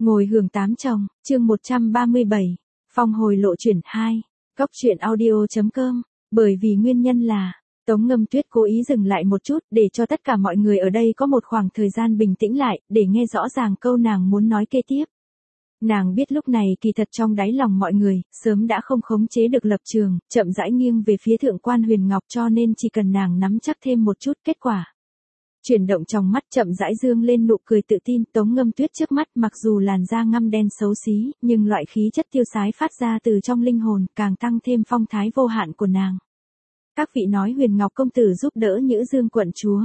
Ngồi hưởng tám chồng, chương 137, phong hồi lộ chuyển 2, góc truyện audio.com, bởi vì nguyên nhân là, Tống Ngâm Tuyết cố ý dừng lại một chút để cho tất cả mọi người ở đây có một khoảng thời gian bình tĩnh lại, để nghe rõ ràng câu nàng muốn nói kế tiếp. Nàng biết lúc này kỳ thật trong đáy lòng mọi người, sớm đã không khống chế được lập trường, chậm rãi nghiêng về phía thượng quan Huyền Ngọc, cho nên chỉ cần nàng nắm chắc thêm một chút kết quả. Chuyển động trong mắt chậm rãi dương lên nụ cười tự tin. Tống Ngâm Tuyết trước mắt mặc dù làn da ngăm đen xấu xí, nhưng loại khí chất tiêu sái phát ra từ trong linh hồn, càng tăng thêm phong thái vô hạn của nàng. Các vị nói Huyền Ngọc công tử giúp đỡ Nhữ Dương quận chúa.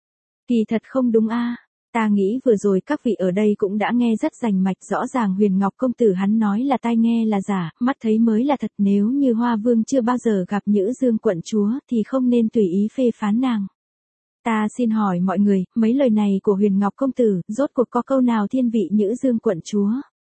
Kỳ thật không đúng a. Ta nghĩ vừa rồi các vị ở đây cũng đã nghe rất rành mạch, rõ ràng Huyền Ngọc công tử hắn nói là tai nghe là giả, mắt thấy mới là thật. Nếu như Hoa Vương chưa bao giờ gặp Nhữ Dương quận chúa thì không nên tùy ý phê phán nàng. Ta xin hỏi mọi người, mấy lời này của Huyền Ngọc công tử, rốt cuộc có câu nào thiên vị Nhữ Dương quận chúa?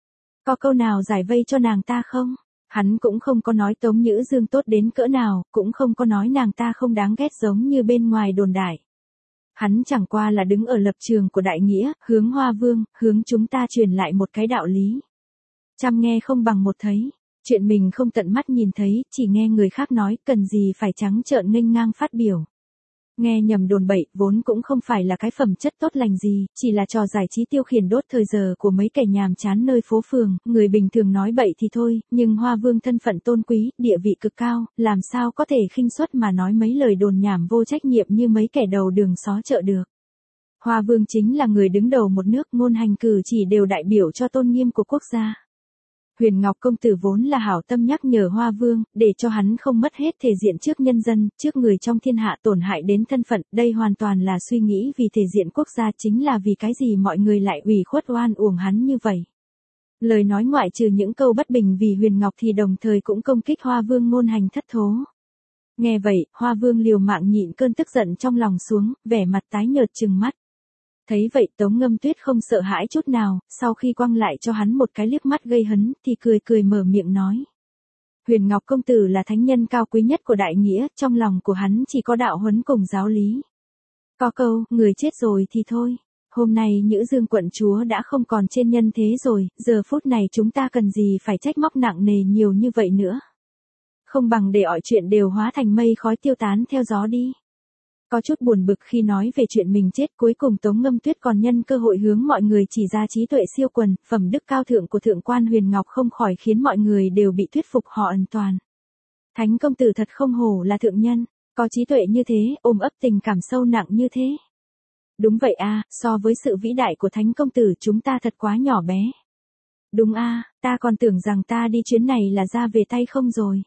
Có câu nào giải vây cho nàng ta không? Hắn cũng không có nói Tống Nhữ Dương tốt đến cỡ nào, cũng không có nói nàng ta không đáng ghét giống như bên ngoài đồn đại. Hắn chẳng qua là đứng ở lập trường của đại nghĩa, hướng Hoa Vương, hướng chúng ta truyền lại một cái đạo lý. Trăm nghe không bằng một thấy, chuyện mình không tận mắt nhìn thấy, chỉ nghe người khác nói, cần gì phải trắng trợn nghênh ngang phát biểu. Nghe nhầm đồn bậy, vốn cũng không phải là cái phẩm chất tốt lành gì, chỉ là trò giải trí tiêu khiển đốt thời giờ của mấy kẻ nhàm chán nơi phố phường, người bình thường nói bậy thì thôi, nhưng Hoa Vương thân phận tôn quý, địa vị cực cao, làm sao có thể khinh suất mà nói mấy lời đồn nhảm vô trách nhiệm như mấy kẻ đầu đường xó chợ được. Hoa Vương chính là người đứng đầu một nước, ngôn hành cử chỉ đều đại biểu cho tôn nghiêm của quốc gia. Huyền Ngọc công tử vốn là hảo tâm nhắc nhở Hoa Vương, để cho hắn không mất hết thể diện trước nhân dân, trước người trong thiên hạ, tổn hại đến thân phận, đây hoàn toàn là suy nghĩ vì thể diện quốc gia. Chính là vì cái gì mọi người lại ủy khuất oan uổng hắn như vậy. Lời nói ngoại trừ những câu bất bình vì Huyền Ngọc thì đồng thời cũng công kích Hoa Vương ngôn hành thất thố. Nghe vậy, Hoa Vương liều mạng nhịn cơn tức giận trong lòng xuống, vẻ mặt tái nhợt trừng mắt. Thấy vậy Tống Ngâm Tuyết không sợ hãi chút nào, sau khi quăng lại cho hắn một cái liếc mắt gây hấn, thì cười cười mở miệng nói. Huyền Ngọc công tử là thánh nhân cao quý nhất của đại nghĩa, trong lòng của hắn chỉ có đạo huấn cùng giáo lý. Có câu, người chết rồi thì thôi. Hôm nay Nhữ Dương quận chúa đã không còn trên nhân thế rồi, giờ phút này chúng ta cần gì phải trách móc nặng nề nhiều như vậy nữa. Không bằng để mọi chuyện đều hóa thành mây khói tiêu tán theo gió đi. Có chút buồn bực khi nói về chuyện mình chết, cuối cùng Tống Ngâm Tuyết còn nhân cơ hội hướng mọi người chỉ ra trí tuệ siêu quần, phẩm đức cao thượng của thượng quan Huyền Ngọc, không khỏi khiến mọi người đều bị thuyết phục họ ẩn toàn. Thánh công tử thật không hổ là thượng nhân, có trí tuệ như thế, ôm ấp tình cảm sâu nặng như thế. Đúng vậy a, so với sự vĩ đại của thánh công tử chúng ta thật quá nhỏ bé. Đúng a, ta còn tưởng rằng ta đi chuyến này là ra về tay không rồi.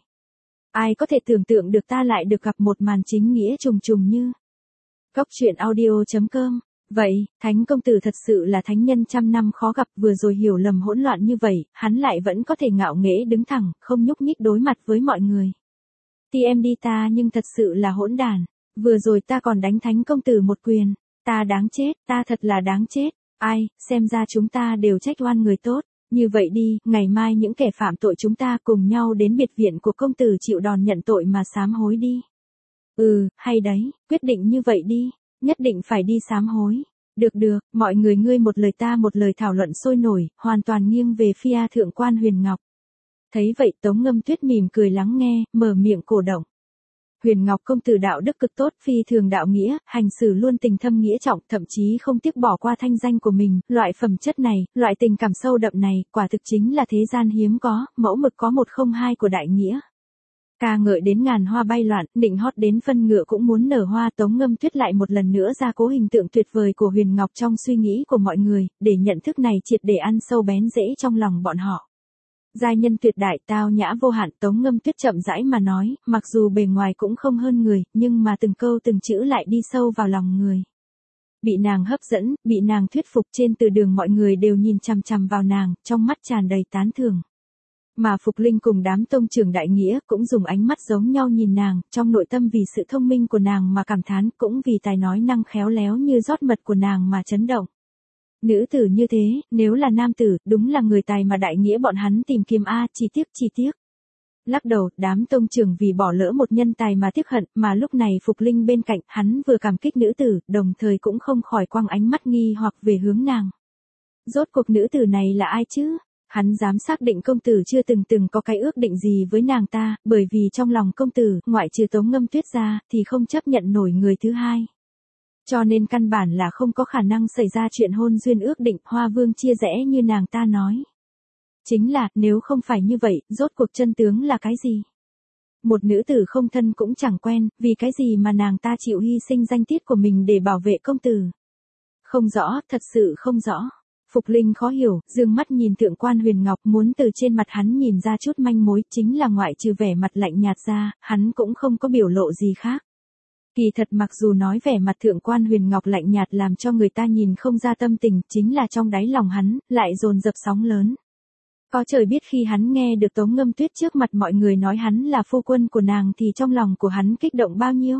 Ai có thể tưởng tượng được ta lại được gặp một màn chính nghĩa trùng trùng như. Góc truyện audio.com. Vậy, thánh công tử thật sự là thánh nhân trăm năm khó gặp, vừa rồi hiểu lầm hỗn loạn như vậy, hắn lại vẫn có thể ngạo nghễ đứng thẳng, không nhúc nhích đối mặt với mọi người. Thì em đi ta nhưng thật sự là hỗn đản, vừa rồi ta còn đánh thánh công tử một quyền, ta đáng chết, ta thật là đáng chết, ai, xem ra chúng ta đều trách oan người tốt. Như vậy đi, ngày mai những kẻ phạm tội chúng ta cùng nhau đến biệt viện của công tử chịu đòn nhận tội mà sám hối đi. Hay đấy, quyết định như vậy đi, nhất định phải đi sám hối. Được, mọi người ngươi một lời ta một lời thảo luận sôi nổi, hoàn toàn nghiêng về phía thượng quan Huyền Ngọc. Thấy vậy Tống Ngâm Tuyết mỉm cười lắng nghe, mở miệng cổ động. Huyền Ngọc công tử đạo đức cực tốt, phi thường đạo nghĩa, hành xử luôn tình thâm nghĩa trọng, thậm chí không tiếc bỏ qua thanh danh của mình, loại phẩm chất này, loại tình cảm sâu đậm này, quả thực chính là thế gian hiếm có, mẫu mực có một không hai của đại nghĩa. Ca ngợi đến ngàn hoa bay loạn, nịnh hót đến phân ngựa cũng muốn nở hoa. Tống Ngâm Tuyết lại một lần nữa gia cố hình tượng tuyệt vời của Huyền Ngọc trong suy nghĩ của mọi người, để nhận thức này triệt để ăn sâu bén rễ trong lòng bọn họ. Giai nhân tuyệt đại, tao nhã vô hạn, Tống Ngâm Tuyết chậm rãi mà nói, mặc dù bề ngoài cũng không hơn người, nhưng mà từng câu từng chữ lại đi sâu vào lòng người. Bị nàng hấp dẫn, bị nàng thuyết phục, trên từ đường mọi người đều nhìn chằm chằm vào nàng, trong mắt tràn đầy tán thưởng. Mà Phục Linh cùng đám tông trưởng đại nghĩa cũng dùng ánh mắt giống nhau nhìn nàng, trong nội tâm vì sự thông minh của nàng mà cảm thán, cũng vì tài nói năng khéo léo như rót mật của nàng mà chấn động. Nữ tử như thế, nếu là nam tử, đúng là người tài mà đại nghĩa bọn hắn tìm kiếm chi tiếc. Lắc đầu, đám tông trưởng vì bỏ lỡ một nhân tài mà tiếc hận, mà lúc này Phục Linh bên cạnh, hắn vừa cảm kích nữ tử, đồng thời cũng không khỏi quăng ánh mắt nghi hoặc về hướng nàng. Rốt cuộc nữ tử này là ai chứ? Hắn dám xác định công tử chưa từng có cái ước định gì với nàng ta, bởi vì trong lòng công tử, ngoại trừ Tống Ngâm Tuyết ra, thì không chấp nhận nổi người thứ hai. Cho nên căn bản là không có khả năng xảy ra chuyện hôn duyên ước định, Hoa Vương chia rẽ như nàng ta nói. Chính là, nếu không phải như vậy, rốt cuộc chân tướng là cái gì? Một nữ tử không thân cũng chẳng quen, vì cái gì mà nàng ta chịu hy sinh danh tiết của mình để bảo vệ công tử? Không rõ, thật sự không rõ. Phục Linh khó hiểu, dương mắt nhìn Thượng quan Huyền Ngọc, muốn từ trên mặt hắn nhìn ra chút manh mối, chính là ngoại trừ vẻ mặt lạnh nhạt ra, hắn cũng không có biểu lộ gì khác. Kỳ thật mặc dù nói vẻ mặt Thượng quan Huyền Ngọc lạnh nhạt làm cho người ta nhìn không ra tâm tình, chính là trong đáy lòng hắn, lại dồn dập sóng lớn. Có trời biết khi hắn nghe được Tống Ngâm Tuyết trước mặt mọi người nói hắn là phu quân của nàng thì trong lòng của hắn kích động bao nhiêu.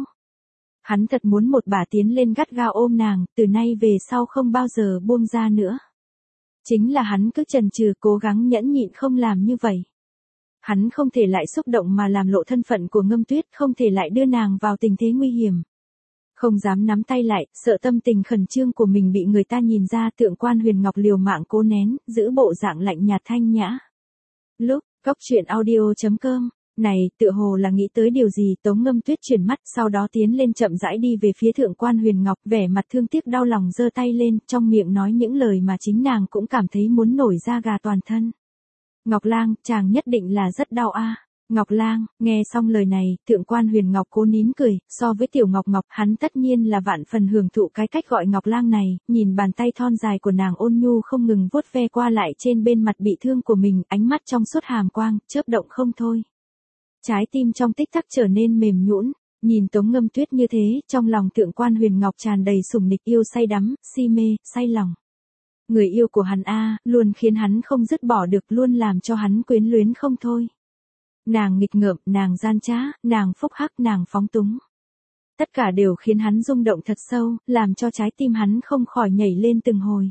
Hắn thật muốn một bà tiến lên gắt gao ôm nàng, từ nay về sau không bao giờ buông ra nữa. Chính là hắn cứ chần chừ cố gắng nhẫn nhịn không làm như vậy. Hắn không thể lại xúc động mà làm lộ thân phận của Ngâm Tuyết, không thể lại đưa nàng vào tình thế nguy hiểm. Không dám nắm tay lại, sợ tâm tình khẩn trương của mình bị người ta nhìn ra, Thượng quan Huyền Ngọc liều mạng cố nén, giữ bộ dạng lạnh nhạt thanh nhã. Lúc, góc truyện audio.com, này, tựa hồ là nghĩ tới điều gì, Tống Ngâm Tuyết chuyển mắt, sau đó tiến lên chậm rãi đi về phía Thượng quan Huyền Ngọc, vẻ mặt thương tiếc đau lòng giơ tay lên, trong miệng nói những lời mà chính nàng cũng cảm thấy muốn nổi da gà toàn thân. Ngọc Lang, chàng nhất định là rất đau a. Ngọc Lang, nghe xong lời này, Thượng quan Huyền Ngọc cố nín cười, so với Tiểu Ngọc Ngọc, hắn tất nhiên là vạn phần hưởng thụ cái cách gọi Ngọc Lang này, nhìn bàn tay thon dài của nàng ôn nhu không ngừng vuốt ve qua lại trên bên mặt bị thương của mình, ánh mắt trong suốt hàm quang, chớp động không thôi. Trái tim trong tích tắc trở nên mềm nhũn, nhìn Tống Ngâm Tuyết như thế, trong lòng Thượng quan Huyền Ngọc tràn đầy sủng nịch yêu say đắm, si mê, say lòng. Người yêu của hắn luôn khiến hắn không dứt bỏ được, luôn làm cho hắn quyến luyến không thôi. Nàng nghịch ngợm, nàng gian trá, nàng phúc hắc, nàng phóng túng. Tất cả đều khiến hắn rung động thật sâu, làm cho trái tim hắn không khỏi nhảy lên từng hồi.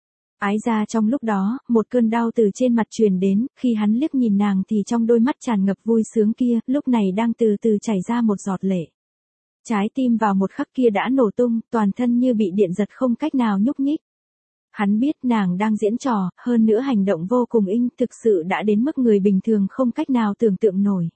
Ái ra trong lúc đó, một cơn đau từ trên mặt truyền đến, khi hắn liếc nhìn nàng thì trong đôi mắt tràn ngập vui sướng kia, lúc này đang từ từ chảy ra một giọt lệ. Trái tim vào một khắc kia đã nổ tung, toàn thân như bị điện giật không cách nào nhúc nhích. Hắn biết nàng đang diễn trò, hơn nữa hành động vô cùng thực sự đã đến mức người bình thường không cách nào tưởng tượng nổi.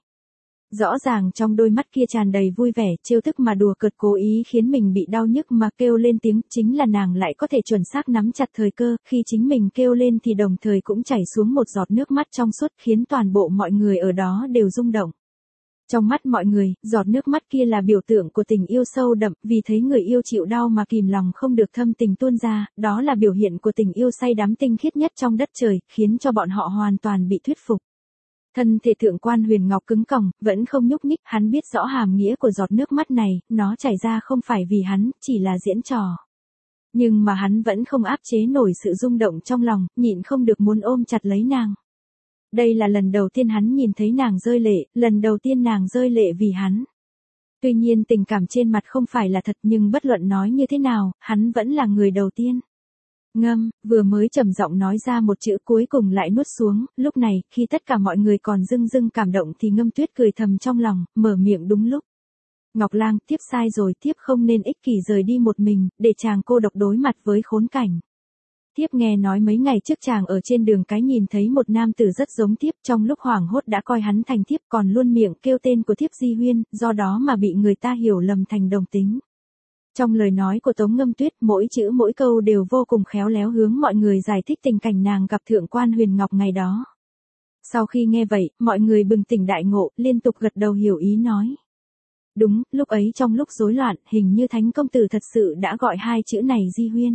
Rõ ràng trong đôi mắt kia tràn đầy vui vẻ, trêu tức mà đùa cợt, cố ý khiến mình bị đau nhức mà kêu lên tiếng, chính là nàng lại có thể chuẩn xác nắm chặt thời cơ, khi chính mình kêu lên thì đồng thời cũng chảy xuống một giọt nước mắt trong suốt, khiến toàn bộ mọi người ở đó đều rung động. Trong mắt mọi người, giọt nước mắt kia là biểu tượng của tình yêu sâu đậm, vì thấy người yêu chịu đau mà kìm lòng không được thâm tình tuôn ra, đó là biểu hiện của tình yêu say đắm tinh khiết nhất trong đất trời, khiến cho bọn họ hoàn toàn bị thuyết phục. Thân thể Thượng quan Huyền Ngọc cứng còng, vẫn không nhúc nhích, hắn biết rõ hàm nghĩa của giọt nước mắt này, nó chảy ra không phải vì hắn, chỉ là diễn trò. Nhưng mà hắn vẫn không áp chế nổi sự rung động trong lòng, nhịn không được muốn ôm chặt lấy nàng. Đây là lần đầu tiên hắn nhìn thấy nàng rơi lệ, lần đầu tiên nàng rơi lệ vì hắn. Tuy nhiên tình cảm trên mặt không phải là thật, nhưng bất luận nói như thế nào, hắn vẫn là người đầu tiên. Ngâm, vừa mới trầm giọng nói ra một chữ cuối cùng lại nuốt xuống, lúc này, khi tất cả mọi người còn dưng cảm động thì Ngâm Tuyết cười thầm trong lòng, mở miệng đúng lúc. Ngọc Lang, tiếp sai rồi, tiếp không nên ích kỷ rời đi một mình, để chàng cô độc đối mặt với khốn cảnh. Tiếp nghe nói mấy ngày trước chàng ở trên đường cái nhìn thấy một nam tử rất giống Tiếp, trong lúc hoảng hốt đã coi hắn thành Tiếp, còn luôn miệng kêu tên của Tiếp Di Huyên, do đó mà bị người ta hiểu lầm thành đồng tính. Trong lời nói của Tống Ngâm Tuyết, mỗi chữ mỗi câu đều vô cùng khéo léo hướng mọi người giải thích tình cảnh nàng gặp Thượng quan Huyền Ngọc ngày đó. Sau khi nghe vậy, mọi người bừng tỉnh đại ngộ, liên tục gật đầu hiểu ý nói. Đúng, lúc ấy trong lúc rối loạn, hình như Thánh công tử thật sự đã gọi hai chữ này Di Huyên.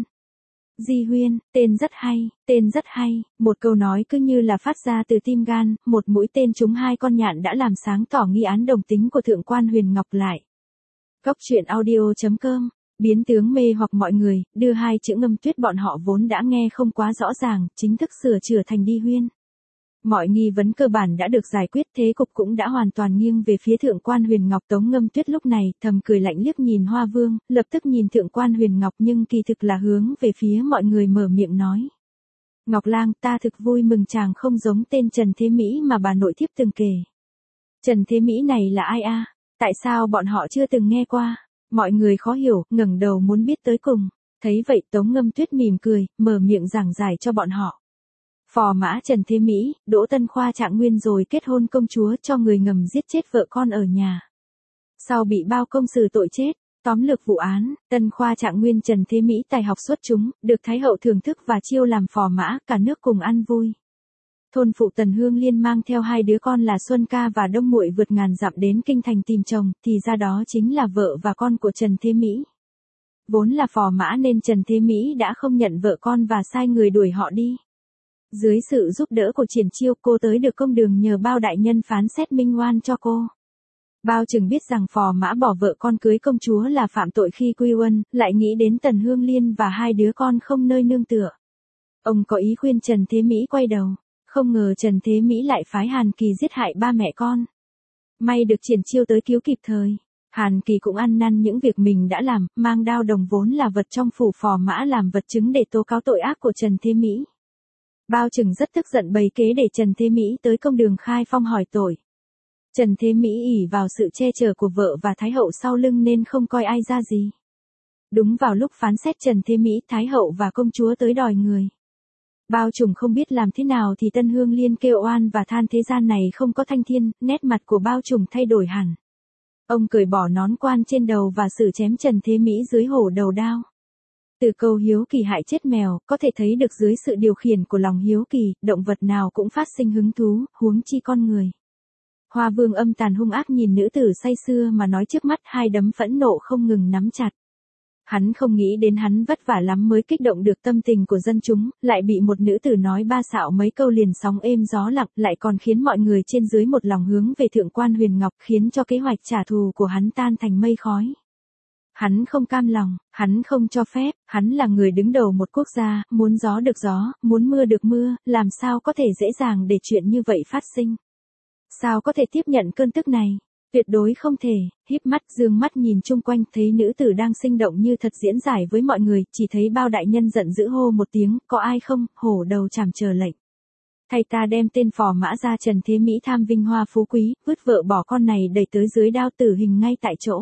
Di Huyên, tên rất hay, một câu nói cứ như là phát ra từ tim gan, một mũi tên trúng hai con nhạn đã làm sáng tỏ nghi án đồng tính của Thượng quan Huyền Ngọc lại. Góc truyện audio.com, biến tướng mê hoặc mọi người, đưa hai chữ Ngâm Tuyết bọn họ vốn đã nghe không quá rõ ràng, chính thức sửa chữa thành Đi Huyên. Mọi nghi vấn cơ bản đã được giải quyết, thế cục cũng đã hoàn toàn nghiêng về phía Thượng quan Huyền Ngọc. Tống Ngâm Tuyết lúc này thầm cười lạnh liếc nhìn Hoa Vương, lập tức nhìn Thượng quan Huyền Ngọc nhưng kỳ thực là hướng về phía mọi người mở miệng nói. Ngọc Lang, ta thực vui mừng chàng không giống tên Trần Thế Mỹ mà bà nội thiếp từng kể. Trần Thế Mỹ này là ai a? Tại sao bọn họ chưa từng nghe qua? Mọi người khó hiểu, ngẩng đầu muốn biết tới cùng. Thấy vậy Tống Ngâm Tuyết mỉm cười, mở miệng giảng giải cho bọn họ. Phò mã Trần Thế Mỹ, Đỗ Tân Khoa trạng nguyên rồi kết hôn công chúa cho người ngầm giết chết vợ con ở nhà. Sau bị bao công xử tội chết. Tóm lược vụ án, Tân Khoa trạng nguyên Trần Thế Mỹ tài học xuất chúng, được Thái hậu thưởng thức và chiêu làm phò mã, cả nước cùng ăn vui. Thôn phụ Tần Hương Liên mang theo 2 đứa con là Xuân Ca và Đông Muội vượt ngàn dặm đến kinh thành tìm chồng, thì ra đó chính là vợ và con của Trần Thế Mỹ. Vốn là phò mã nên Trần Thế Mỹ đã không nhận vợ con và sai người đuổi họ đi. Dưới sự giúp đỡ của Triển Chiêu, cô tới được công đường nhờ Bao đại nhân phán xét minh oan cho cô. Bao Trừng biết rằng phò mã bỏ vợ con cưới công chúa là phạm tội khi quy uân, lại nghĩ đến Tần Hương Liên và 2 đứa con không nơi nương tựa. Ông có ý khuyên Trần Thế Mỹ quay đầu, không ngờ Trần Thế Mỹ lại phái Hàn Kỳ giết hại ba mẹ con. May được Triển Chiêu tới cứu kịp thời. Hàn Kỳ cũng ăn năn những việc mình đã làm, mang đao đồng vốn là vật trong phủ phò mã làm vật chứng để tố cáo tội ác của Trần Thế Mỹ. Bao Trừng rất tức giận bày kế để Trần Thế Mỹ tới công đường khai phong hỏi tội. Trần Thế Mỹ ỷ vào sự che chở của vợ và Thái hậu sau lưng nên không coi ai ra gì. Đúng vào lúc phán xét Trần Thế Mỹ, Thái hậu và công chúa tới đòi người. Bao Trùng không biết làm thế nào thì Tân Hương Liên kêu oan và than thế gian này không có thanh thiên, nét mặt của Bao Trùng thay đổi hẳn. Ông cởi bỏ nón quan trên đầu và xử chém Trần Thế Mỹ dưới hổ đầu đao. Từ câu hiếu kỳ hại chết mèo, có thể thấy được dưới sự điều khiển của lòng hiếu kỳ, động vật nào cũng phát sinh hứng thú, huống chi con người. Hoa Vương âm tàn hung ác nhìn nữ tử say sưa mà nói trước mắt, 2 đấm phẫn nộ không ngừng nắm chặt. Hắn không nghĩ đến hắn vất vả lắm mới kích động được tâm tình của dân chúng, lại bị một nữ tử nói ba xạo mấy câu liền sóng êm gió lặng, lại còn khiến mọi người trên dưới một lòng hướng về thượng quan Huyền Ngọc, khiến cho kế hoạch trả thù của hắn tan thành mây khói. Hắn không cam lòng, hắn không cho phép, hắn là người đứng đầu một quốc gia, muốn gió được gió, muốn mưa được mưa, làm sao có thể dễ dàng để chuyện như vậy phát sinh. Sao có thể tiếp nhận cơn tức này? Tuyệt đối không thể. Híp mắt dương mắt nhìn chung quanh, thấy nữ tử đang sinh động như thật diễn giải với mọi người, chỉ thấy Bao đại nhân giận dữ hô một tiếng, có ai không, hổ đầu chảm chờ lệnh. Thầy ta đem tên phò mã ra Trần Thế Mỹ tham vinh hoa phú quý, vứt vợ bỏ con này đẩy tới dưới đao tử hình ngay tại chỗ.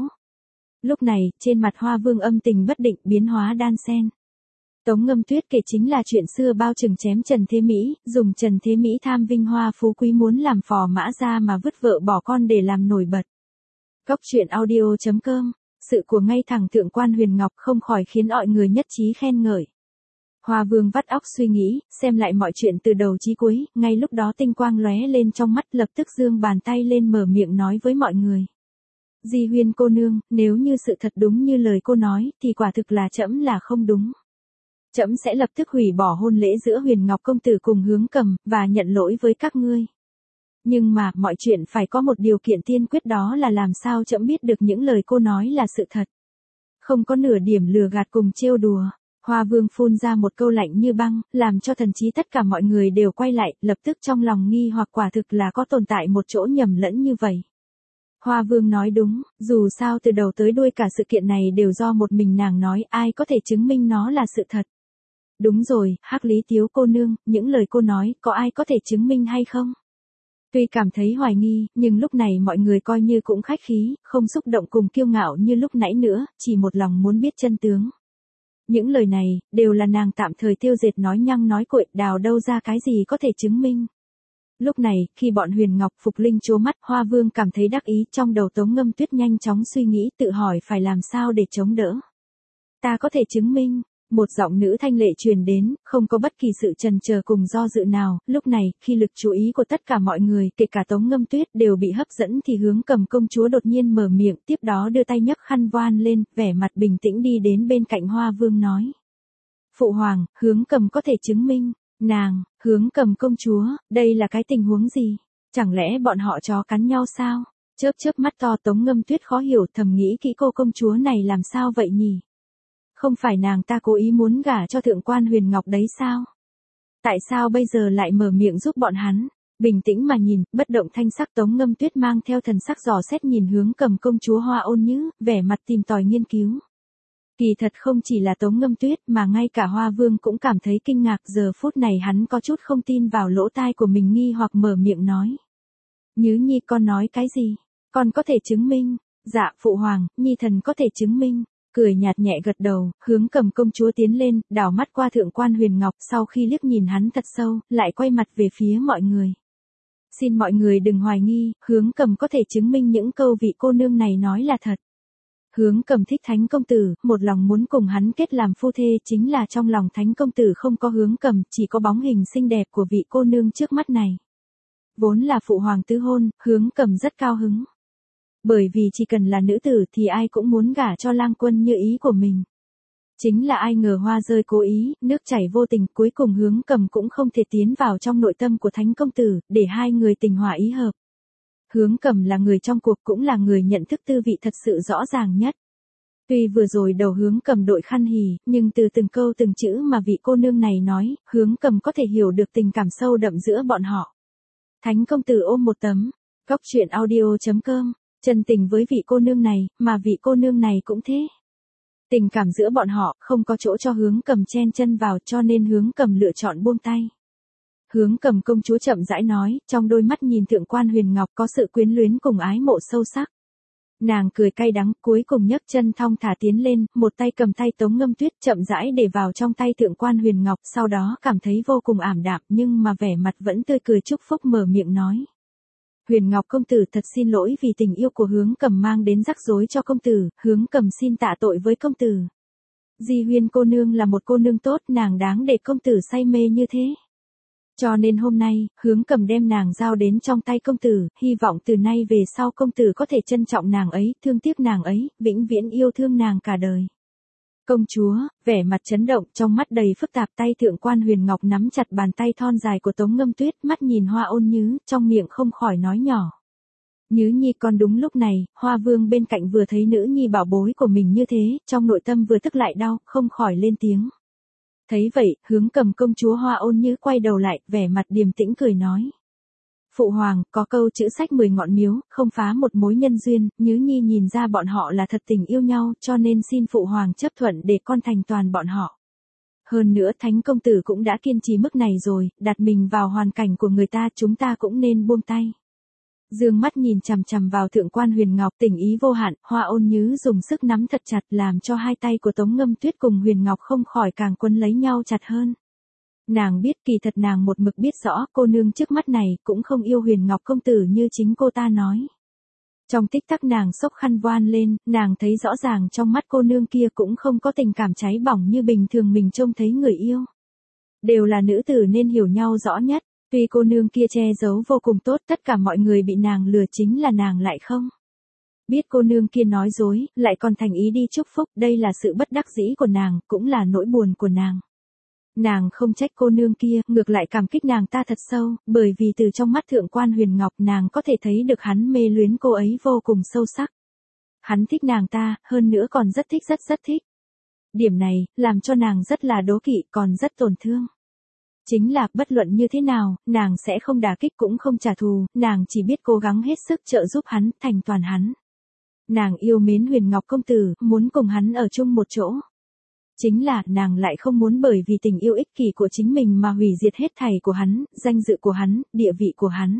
Lúc này, trên mặt Hoa Vương âm tình bất định, biến hóa đan xen. Tống Ngâm Tuyết kể chính là chuyện xưa Bao Trừng chém Trần Thế Mỹ, dùng Trần Thế Mỹ tham vinh hoa phú quý muốn làm phò mã ra mà vứt vợ bỏ con để làm nổi bật. Góc truyện audio.com, sự của ngay thẳng thượng quan Huyền Ngọc không khỏi khiến mọi người nhất trí khen ngợi. Hoa Vương vắt óc suy nghĩ, xem lại mọi chuyện từ đầu chí cuối, ngay lúc đó tinh quang lóe lên trong mắt, lập tức giương bàn tay lên mở miệng nói với mọi người. Di Huyên cô nương, nếu như sự thật đúng như lời cô nói, thì quả thực là trẫm là không đúng. Trẫm sẽ lập tức hủy bỏ hôn lễ giữa Huyền Ngọc công tử cùng Hướng Cầm, và nhận lỗi với các ngươi. Nhưng mà, mọi chuyện phải có một điều kiện tiên quyết, đó là làm sao trẫm biết được những lời cô nói là sự thật. Không có nửa điểm lừa gạt cùng trêu đùa. Hoa Vương phun ra một câu lạnh như băng, làm cho thần trí tất cả mọi người đều quay lại, lập tức trong lòng nghi hoặc quả thực là có tồn tại một chỗ nhầm lẫn như vậy. Hoa Vương nói đúng, dù sao từ đầu tới đuôi cả sự kiện này đều do một mình nàng nói, ai có thể chứng minh nó là sự thật. Đúng rồi, Hắc Lý Tiếu cô nương, những lời cô nói, có ai có thể chứng minh hay không? Tuy cảm thấy hoài nghi, nhưng lúc này mọi người coi như cũng khách khí, không xúc động cùng kiêu ngạo như lúc nãy nữa, chỉ một lòng muốn biết chân tướng. Những lời này, đều là nàng tạm thời tiêu dệt nói nhăng nói cuội, đào đâu ra cái gì có thể chứng minh. Lúc này, khi bọn Huyền Ngọc Phục Linh trố mắt, Hoa Vương cảm thấy đắc ý, trong đầu Tống Ngâm Tuyết nhanh chóng suy nghĩ, tự hỏi phải làm sao để chống đỡ. Ta có thể chứng minh. Một giọng nữ thanh lệ truyền đến, không có bất kỳ sự chần chờ cùng do dự nào. Lúc này, khi lực chú ý của tất cả mọi người, kể cả Tống Ngâm Tuyết đều bị hấp dẫn thì Hướng Cầm công chúa đột nhiên mở miệng, tiếp đó đưa tay nhấc khăn voan lên, vẻ mặt bình tĩnh đi đến bên cạnh Hoa Vương nói. Phụ hoàng, Hướng Cầm có thể chứng minh. Nàng, Hướng Cầm công chúa, đây là cái tình huống gì? Chẳng lẽ bọn họ chó cắn nhau sao? Chớp chớp mắt to Tống Ngâm Tuyết khó hiểu, thầm nghĩ kỹ cô công chúa này làm sao vậy nhỉ? Không phải nàng ta cố ý muốn gả cho thượng quan Huyền Ngọc đấy sao? Tại sao bây giờ lại mở miệng giúp bọn hắn? Bình tĩnh mà nhìn, bất động thanh sắc Tống Ngâm Tuyết mang theo thần sắc dò xét nhìn Hướng Cầm công chúa Hoa Ôn Nhữ, vẻ mặt tìm tòi nghiên cứu. Kỳ thật không chỉ là Tống Ngâm Tuyết mà ngay cả Hoa Vương cũng cảm thấy kinh ngạc, giờ phút này hắn có chút không tin vào lỗ tai của mình, nghi hoặc mở miệng nói. Nhứ nhi con nói cái gì? Con có thể chứng minh. Dạ phụ hoàng, nhi thần có thể chứng minh. Cười nhạt nhẹ gật đầu, hướng Cầm công chúa tiến lên, đảo mắt qua thượng quan Huyền Ngọc, sau khi liếc nhìn hắn thật sâu, lại quay mặt về phía mọi người. Xin mọi người đừng hoài nghi, hướng Cầm có thể chứng minh những câu vị cô nương này nói là thật. Hướng Cầm thích Thánh công tử, một lòng muốn cùng hắn kết làm phu thê, chính là trong lòng Thánh công tử không có hướng Cầm, chỉ có bóng hình xinh đẹp của vị cô nương trước mắt này. Vốn là phụ hoàng tứ hôn, hướng Cầm rất cao hứng. Bởi vì chỉ cần là nữ tử thì ai cũng muốn gả cho lang quân như ý của mình. Chính là ai ngờ hoa rơi cố ý, nước chảy vô tình, cuối cùng hướng Cầm cũng không thể tiến vào trong nội tâm của Thánh công tử, để hai người tình hòa ý hợp. Hướng Cầm là người trong cuộc, cũng là người nhận thức tư vị thật sự rõ ràng nhất. Tuy vừa rồi đầu hướng Cầm đội khăn hỉ, nhưng từ từng câu từng chữ mà vị cô nương này nói, hướng Cầm có thể hiểu được tình cảm sâu đậm giữa bọn họ. Thánh công tử ôm một tấm, góc truyện audio.com, chân tình với vị cô nương này, mà vị cô nương này cũng thế. Tình cảm giữa bọn họ không có chỗ cho hướng Cầm chen chân vào, cho nên hướng Cầm lựa chọn buông tay. Hướng Cầm công chúa chậm rãi nói, trong đôi mắt nhìn thượng quan Huyền Ngọc có sự quyến luyến cùng ái mộ sâu sắc. Nàng cười cay đắng, cuối cùng nhấc chân thong thả tiến lên, một tay cầm tay Tống Ngâm Tuyết chậm rãi để vào trong tay thượng quan Huyền Ngọc, sau đó cảm thấy vô cùng ảm đạm, nhưng mà vẻ mặt vẫn tươi cười chúc phúc, mở miệng nói. Huyền Ngọc công tử thật xin lỗi vì tình yêu của hướng Cầm mang đến rắc rối cho công tử, hướng Cầm xin tạ tội với công tử. Di Huyên cô nương là một cô nương tốt, nàng đáng để công tử say mê như thế. Cho nên hôm nay, hướng Cầm đem nàng giao đến trong tay công tử, hy vọng từ nay về sau công tử có thể trân trọng nàng ấy, thương tiếc nàng ấy, vĩnh viễn yêu thương nàng cả đời. Công chúa, vẻ mặt chấn động, trong mắt đầy phức tạp, tay thượng quan Huyền Ngọc nắm chặt bàn tay thon dài của Tống Ngâm Tuyết, mắt nhìn Hoa Ôn Nhứ, trong miệng không khỏi nói nhỏ. Nhứ nhi con. Đúng lúc này, Hoa Vương bên cạnh vừa thấy nữ nhi bảo bối của mình như thế, trong nội tâm vừa tức lại đau, không khỏi lên tiếng. Thấy vậy, hướng Cầm công chúa Hoa Ôn Nhứ quay đầu lại, vẻ mặt điềm tĩnh cười nói. Phụ hoàng, có câu chữ sách 10 ngọn miếu, không phá một mối nhân duyên, Nhứ nhi nhìn ra bọn họ là thật tình yêu nhau, cho nên xin phụ hoàng chấp thuận để con thành toàn bọn họ. Hơn nữa Thánh công tử cũng đã kiên trì mức này rồi, đặt mình vào hoàn cảnh của người ta, chúng ta cũng nên buông tay. Dương mắt nhìn chằm chằm vào thượng quan Huyền Ngọc, tình ý vô hạn, Hoa Ôn Nhứ dùng sức nắm thật chặt, làm cho hai tay của Tống Ngâm Tuyết cùng Huyền Ngọc không khỏi càng quấn lấy nhau chặt hơn. Nàng biết, kỳ thật nàng một mực biết rõ, cô nương trước mắt này cũng không yêu Huyền Ngọc công tử như chính cô ta nói. Trong tích tắc nàng xốc khăn voan lên, nàng thấy rõ ràng trong mắt cô nương kia cũng không có tình cảm cháy bỏng như bình thường mình trông thấy người yêu. Đều là nữ tử nên hiểu nhau rõ nhất. Tuy cô nương kia che giấu vô cùng tốt, tất cả mọi người bị nàng lừa, chính là nàng lại không. Biết cô nương kia nói dối, lại còn thành ý đi chúc phúc, đây là sự bất đắc dĩ của nàng, cũng là nỗi buồn của nàng. Nàng không trách cô nương kia, ngược lại cảm kích nàng ta thật sâu, bởi vì từ trong mắt thượng quan Huyền Ngọc nàng có thể thấy được hắn mê luyến cô ấy vô cùng sâu sắc. Hắn thích nàng ta, hơn nữa còn rất thích. Điểm này, làm cho nàng rất là đố kỵ, còn rất tổn thương. Chính là, bất luận như thế nào, nàng sẽ không đả kích cũng không trả thù, nàng chỉ biết cố gắng hết sức trợ giúp hắn, thành toàn hắn. Nàng yêu mến Huyền Ngọc công tử, muốn cùng hắn ở chung một chỗ. Chính là, nàng lại không muốn bởi vì tình yêu ích kỷ của chính mình mà hủy diệt hết thảy của hắn, danh dự của hắn, địa vị của hắn.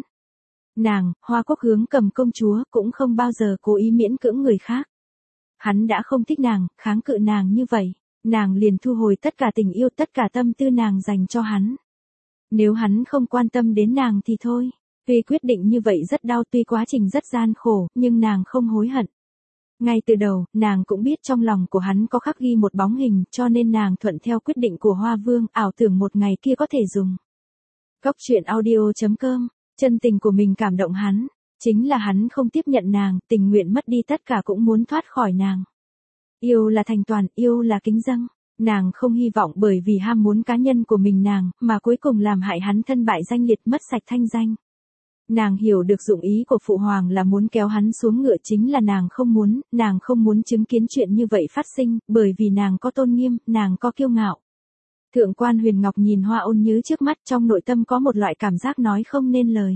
Nàng, Hoa Quốc hướng Cầm công chúa, cũng không bao giờ cố ý miễn cưỡng người khác. Hắn đã không thích nàng, kháng cự nàng như vậy. Nàng liền thu hồi tất cả tình yêu, tất cả tâm tư nàng dành cho hắn. Nếu hắn không quan tâm đến nàng thì thôi. Tuy quyết định như vậy rất đau, tuy quá trình rất gian khổ, nhưng nàng không hối hận. Ngay từ đầu, nàng cũng biết trong lòng của hắn có khắc ghi một bóng hình, cho nên nàng thuận theo quyết định của Hoa Vương, ảo tưởng một ngày kia có thể dùng. Góc truyện audio.com, chân tình của mình cảm động hắn. Chính là hắn không tiếp nhận nàng, tình nguyện mất đi tất cả cũng muốn thoát khỏi nàng. Yêu là thành toàn, yêu là kính dâng. Nàng không hy vọng bởi vì ham muốn cá nhân của mình nàng, mà cuối cùng làm hại hắn thân bại danh liệt, mất sạch thanh danh. Nàng hiểu được dụng ý của phụ hoàng là muốn kéo hắn xuống ngựa, chính là nàng không muốn chứng kiến chuyện như vậy phát sinh, bởi vì nàng có tôn nghiêm, nàng có kiêu ngạo. Thượng quan Huyền Ngọc nhìn Hoa Ôn Nhứ trước mắt, trong nội tâm có một loại cảm giác nói không nên lời.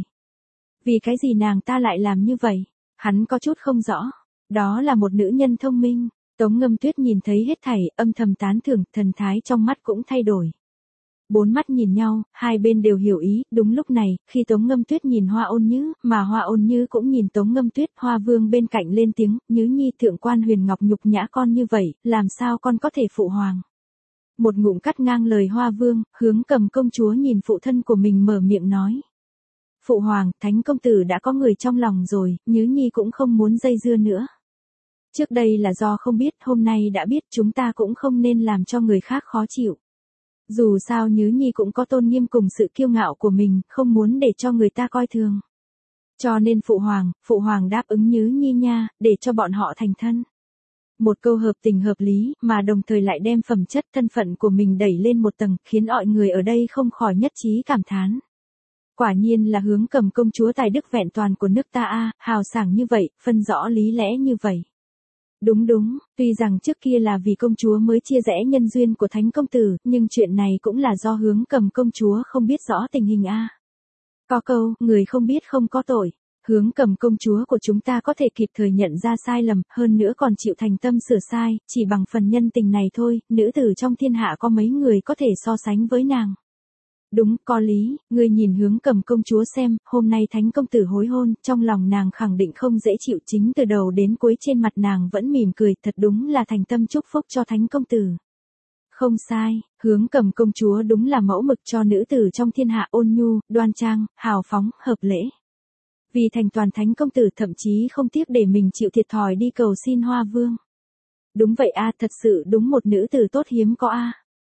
Vì cái gì nàng ta lại làm như vậy? Hắn có chút không rõ. Đó là một nữ nhân thông minh. Tống Ngâm Tuyết nhìn thấy hết thảy, âm thầm tán thưởng, thần thái trong mắt cũng thay đổi. Bốn mắt nhìn nhau, hai bên đều hiểu ý, đúng lúc này, khi Tống Ngâm Tuyết nhìn Hoa Ôn Như, mà Hoa Ôn Như cũng nhìn Tống Ngâm Tuyết, Hoa Vương bên cạnh lên tiếng, Nhứ Nhi thượng quan Huyền Ngọc nhục nhã con như vậy, làm sao con có thể phụ hoàng. Một ngụm cắt ngang lời Hoa Vương, Hướng Cầm công chúa nhìn phụ thân của mình mở miệng nói. Phụ hoàng, Thánh công tử đã có người trong lòng rồi, Nhứ Nhi cũng không muốn dây dưa nữa. Trước đây là do không biết, hôm nay đã biết, chúng ta cũng không nên làm cho người khác khó chịu. Dù sao Nhứ Nhi cũng có tôn nghiêm cùng sự kiêu ngạo của mình, không muốn để cho người ta coi thường. Cho nên phụ hoàng đáp ứng Nhứ Nhi nha, để cho bọn họ thành thân. Một câu hợp tình hợp lý, mà đồng thời lại đem phẩm chất thân phận của mình đẩy lên một tầng, khiến mọi người ở đây không khỏi nhất trí cảm thán. Quả nhiên là Hướng Cầm công chúa tài đức vẹn toàn của nước ta a, hào sảng như vậy, phân rõ lý lẽ như vậy. Đúng, tuy rằng trước kia là vì công chúa mới chia rẽ nhân duyên của Thánh công tử, nhưng chuyện này cũng là do Hướng Cầm công chúa không biết rõ tình hình a. Có câu, người không biết không có tội. Hướng Cầm công chúa của chúng ta có thể kịp thời nhận ra sai lầm, hơn nữa còn chịu thành tâm sửa sai, chỉ bằng phần nhân tình này thôi, nữ tử trong thiên hạ có mấy người có thể so sánh với nàng. Đúng, có lý, ngươi nhìn Hướng Cầm công chúa xem, hôm nay Thánh công tử hối hôn, trong lòng nàng khẳng định không dễ chịu, chính từ đầu đến cuối trên mặt nàng vẫn mỉm cười, thật đúng là thành tâm chúc phúc cho Thánh công tử. Không sai, Hướng Cầm công chúa đúng là mẫu mực cho nữ tử trong thiên hạ, ôn nhu, đoan trang, hào phóng, hợp lễ. Vì thành toàn Thánh công tử thậm chí không tiếc để mình chịu thiệt thòi đi cầu xin Hoa Vương. Đúng vậy a, thật sự đúng một nữ tử tốt hiếm có a.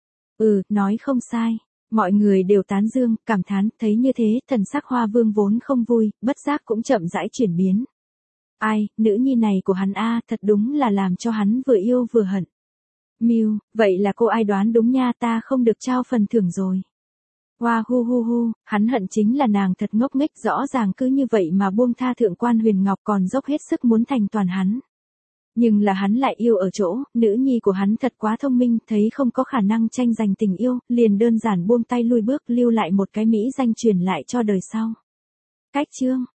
Nói không sai. Mọi người đều tán dương, cảm thán, thấy như thế, thần sắc Hoa Vương vốn không vui, bất giác cũng chậm rãi chuyển biến. Ai, nữ nhi này của hắn a, thật đúng là làm cho hắn vừa yêu vừa hận. Miu, vậy là cô ai đoán đúng nha, ta không được trao phần thưởng rồi. Hoa hu, hắn hận chính là nàng thật ngốc nghếch, rõ ràng cứ như vậy mà buông tha thượng quan Huyền Ngọc, còn dốc hết sức muốn thành toàn hắn. Nhưng là hắn lại yêu ở chỗ, nữ nhi của hắn thật quá thông minh, thấy không có khả năng tranh giành tình yêu, liền đơn giản buông tay lui bước, lưu lại một cái mỹ danh truyền lại cho đời sau. Cách chương